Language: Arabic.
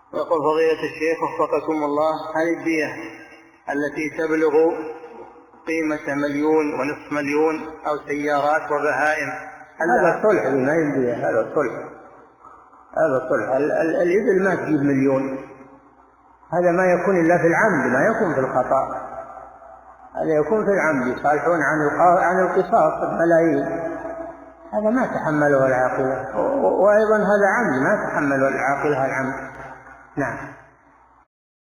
يقول فضيلة الشيخ وفقكم الله، هل الدية التي تبلغ قيمة 1,000,000 أو سيارات وبهائم هذا صلح ما يمديه، هذا صلح. الإبل ما تجيب 1,000,000، هذا ما يكون إلا في العمد، ما يكون في الخطأ، هذا يكون في العمد، يصالحون عن القصاص الملايين، هذا ما تحمله العاقلة، وأيضا هذا عمد ما تحمله العاقلة العمد. نعم.